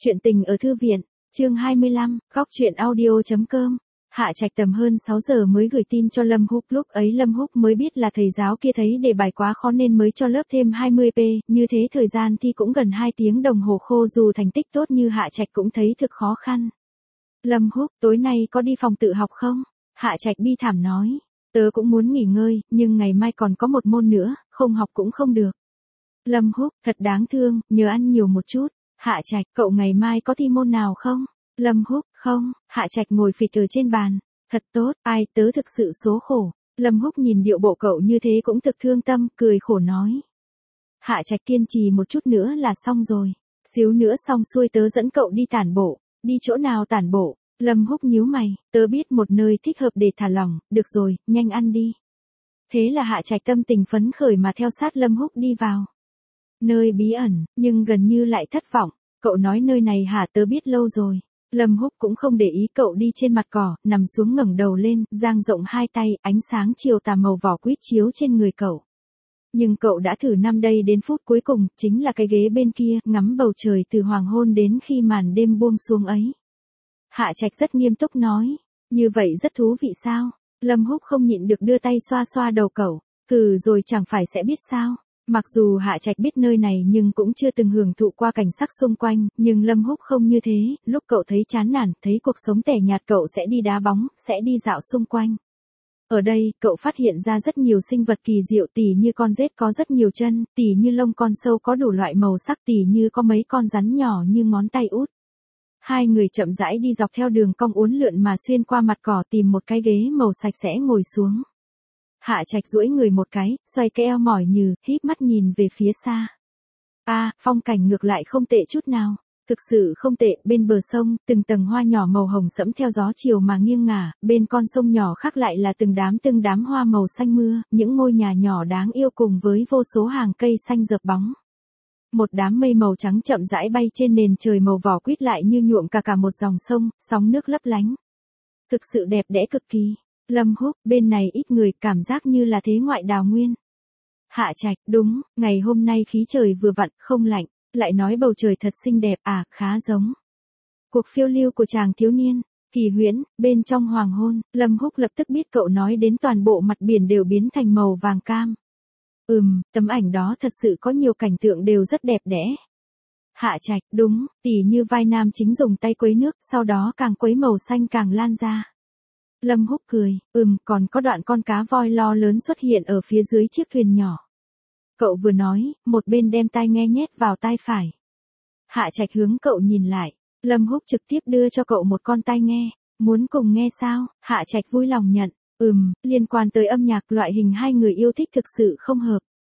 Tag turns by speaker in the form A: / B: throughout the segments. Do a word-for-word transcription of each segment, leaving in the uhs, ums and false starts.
A: Chuyện tình ở thư viện, chương hai mươi lăm, góc truyện audio.com. Hạ Trạch tầm hơn sáu giờ mới gửi tin cho Lâm Húc, lúc ấy Lâm Húc mới biết là thầy giáo kia thấy đề bài quá khó nên mới cho lớp thêm hai mươi pe, như thế thời gian thi cũng gần hai tiếng đồng hồ khô, dù thành tích tốt như Hạ Trạch cũng thấy thực khó khăn. Lâm Húc, tối nay có đi phòng tự học không? Hạ Trạch bi thảm nói, tớ cũng muốn nghỉ ngơi, nhưng ngày mai còn có một môn nữa, không học cũng không được. Lâm Húc, thật đáng thương, nhớ ăn nhiều một chút. Hạ Trạch, cậu ngày mai có thi môn nào không? Lâm Húc, không. Hạ Trạch ngồi phịch ở trên bàn. Thật tốt, ai, tớ thực sự số khổ. Lâm Húc nhìn điệu bộ cậu như thế cũng thực thương tâm, cười khổ nói. Hạ Trạch kiên trì một chút nữa là xong rồi. Xíu nữa xong xuôi tớ dẫn cậu đi tản bộ. Đi chỗ nào tản bộ? Lâm Húc nhíu mày, tớ biết một nơi thích hợp để thả lỏng, được rồi, nhanh ăn đi. Thế là Hạ Trạch tâm tình phấn khởi mà theo sát Lâm Húc đi vào. Nơi bí ẩn, nhưng gần như lại thất vọng. Cậu nói nơi này hả, tớ biết lâu rồi. Lâm Húc cũng không để ý, cậu đi trên mặt cỏ, nằm xuống ngẩng đầu lên, dang rộng hai tay, ánh sáng chiều tà màu vỏ quýt chiếu trên người cậu. Nhưng cậu đã thử năm đây đến phút cuối cùng, chính là cái ghế bên kia, ngắm bầu trời từ hoàng hôn đến khi màn đêm buông xuống ấy. Hạ Trạch rất nghiêm túc nói, như vậy rất thú vị sao? Lâm Húc không nhịn được đưa tay xoa xoa đầu cậu, ừ rồi chẳng phải sẽ biết sao? Mặc dù Hạ Trạch biết nơi này nhưng cũng chưa từng hưởng thụ qua cảnh sắc xung quanh, nhưng Lâm Húc không như thế, lúc cậu thấy chán nản, thấy cuộc sống tẻ nhạt cậu sẽ đi đá bóng, sẽ đi dạo xung quanh. Ở đây, cậu phát hiện ra rất nhiều sinh vật kỳ diệu, tỉ như con rết có rất nhiều chân, tỉ như lông con sâu có đủ loại màu sắc, tỉ như có mấy con rắn nhỏ như ngón tay út. Hai người chậm rãi đi dọc theo đường cong uốn lượn mà xuyên qua mặt cỏ, tìm một cái ghế màu sạch sẽ ngồi xuống. Hạ Trạch duỗi người một cái, xoay cái eo mỏi nhừ, híp mắt nhìn về phía xa. A, à, phong cảnh ngược lại không tệ chút nào. Thực sự không tệ, bên bờ sông, từng tầng hoa nhỏ màu hồng sẫm theo gió chiều mà nghiêng ngả, bên con sông nhỏ khác lại là từng đám từng đám hoa màu xanh mưa, những ngôi nhà nhỏ đáng yêu cùng với vô số hàng cây xanh rợp bóng. Một đám mây màu trắng chậm rãi bay trên nền trời màu vỏ quýt lại như nhuộm cả cả một dòng sông, sóng nước lấp lánh. Thực sự đẹp đẽ cực kỳ. Lâm Húc, bên này ít người, cảm giác như là thế ngoại đào nguyên. Hạ Trạch, đúng, ngày hôm nay khí trời vừa vặn, không lạnh, lại nói bầu trời thật xinh đẹp, à, khá giống cuộc phiêu lưu của chàng thiếu niên. Kỳ huyễn, bên trong hoàng hôn, Lâm Húc lập tức biết cậu nói đến toàn bộ mặt biển đều biến thành màu vàng cam. Ừm, tấm ảnh đó thật sự có nhiều cảnh tượng đều rất đẹp đẽ. Hạ Trạch, đúng, tỉ như vai nam chính dùng tay quấy nước, sau đó càng quấy màu xanh càng lan ra. Lâm Húc cười, ừm, còn có đoạn con cá voi lo lớn xuất hiện ở phía dưới chiếc thuyền nhỏ. Cậu vừa nói, một bên đem tai nghe nhét vào tai phải. Hạ Trạch hướng cậu nhìn lại, Lâm Húc trực tiếp đưa cho cậu một con tai nghe, muốn cùng nghe sao? Hạ Trạch vui lòng nhận, ừm, liên quan tới âm nhạc, loại hình hai người yêu thích thực sự không hợp.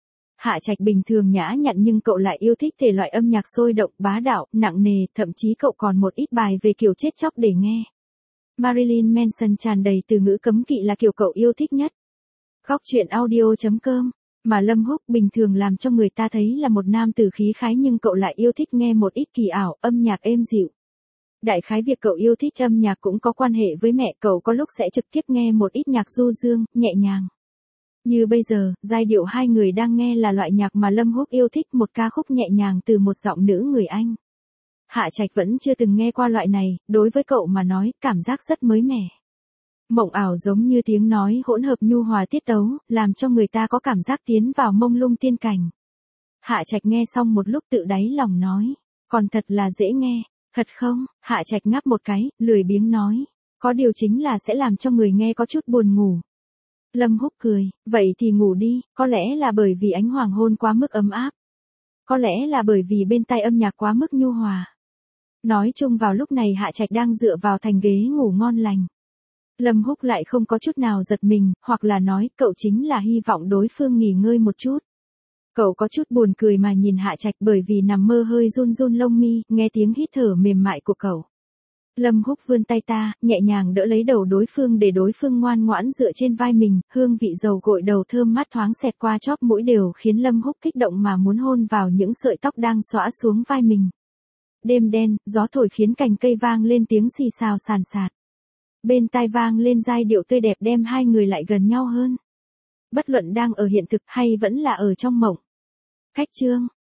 A: Hạ Trạch bình thường nhã nhặn nhưng cậu lại yêu thích thể loại âm nhạc sôi động, bá đạo, nặng nề, thậm chí cậu còn một ít bài về kiểu chết chóc để nghe. Marilyn Manson tràn đầy từ ngữ cấm kỵ là kiểu cậu yêu thích nhất. Góc truyện audio.com. Mà Lâm Húc bình thường làm cho người ta thấy là một nam tử khí khái nhưng cậu lại yêu thích nghe một ít kỳ ảo, âm nhạc êm dịu. Đại khái việc cậu yêu thích âm nhạc cũng có quan hệ với mẹ cậu, có lúc sẽ trực tiếp nghe một ít nhạc du dương, nhẹ nhàng. Như bây giờ, giai điệu hai người đang nghe là loại nhạc mà Lâm Húc yêu thích, một ca khúc nhẹ nhàng từ một giọng nữ người Anh. Hạ Trạch vẫn chưa từng nghe qua loại này, đối với cậu mà nói, cảm giác rất mới mẻ. Mộng ảo giống như tiếng nói hỗn hợp nhu hòa tiết tấu, làm cho người ta có cảm giác tiến vào mông lung tiên cảnh. Hạ Trạch nghe xong một lúc tự đáy lòng nói, còn thật là dễ nghe, thật không? Hạ Trạch ngáp một cái, lười biếng nói, có điều chính là sẽ làm cho người nghe có chút buồn ngủ. Lâm Húc cười, vậy thì ngủ đi, có lẽ là bởi vì ánh hoàng hôn quá mức ấm áp. Có lẽ là bởi vì bên tai âm nhạc quá mức nhu hòa. Nói chung vào lúc này Hạ Trạch đang dựa vào thành ghế ngủ ngon lành. Lâm Húc lại không có chút nào giật mình, hoặc là nói, cậu chính là hy vọng đối phương nghỉ ngơi một chút. Cậu có chút buồn cười mà nhìn Hạ Trạch bởi vì nằm mơ hơi run run lông mi, nghe tiếng hít thở mềm mại của cậu. Lâm Húc vươn tay ta, nhẹ nhàng đỡ lấy đầu đối phương để đối phương ngoan ngoãn dựa trên vai mình, hương vị dầu gội đầu thơm mát thoáng xẹt qua chóp mũi đều khiến Lâm Húc kích động mà muốn hôn vào những sợi tóc đang xõa xuống vai mình. Đêm đen, gió thổi khiến cành cây vang lên tiếng xì xào sàn sạt. Bên tai vang lên giai điệu tươi đẹp đem hai người lại gần nhau hơn. Bất luận đang ở hiện thực hay vẫn là ở trong mộng. Cách chương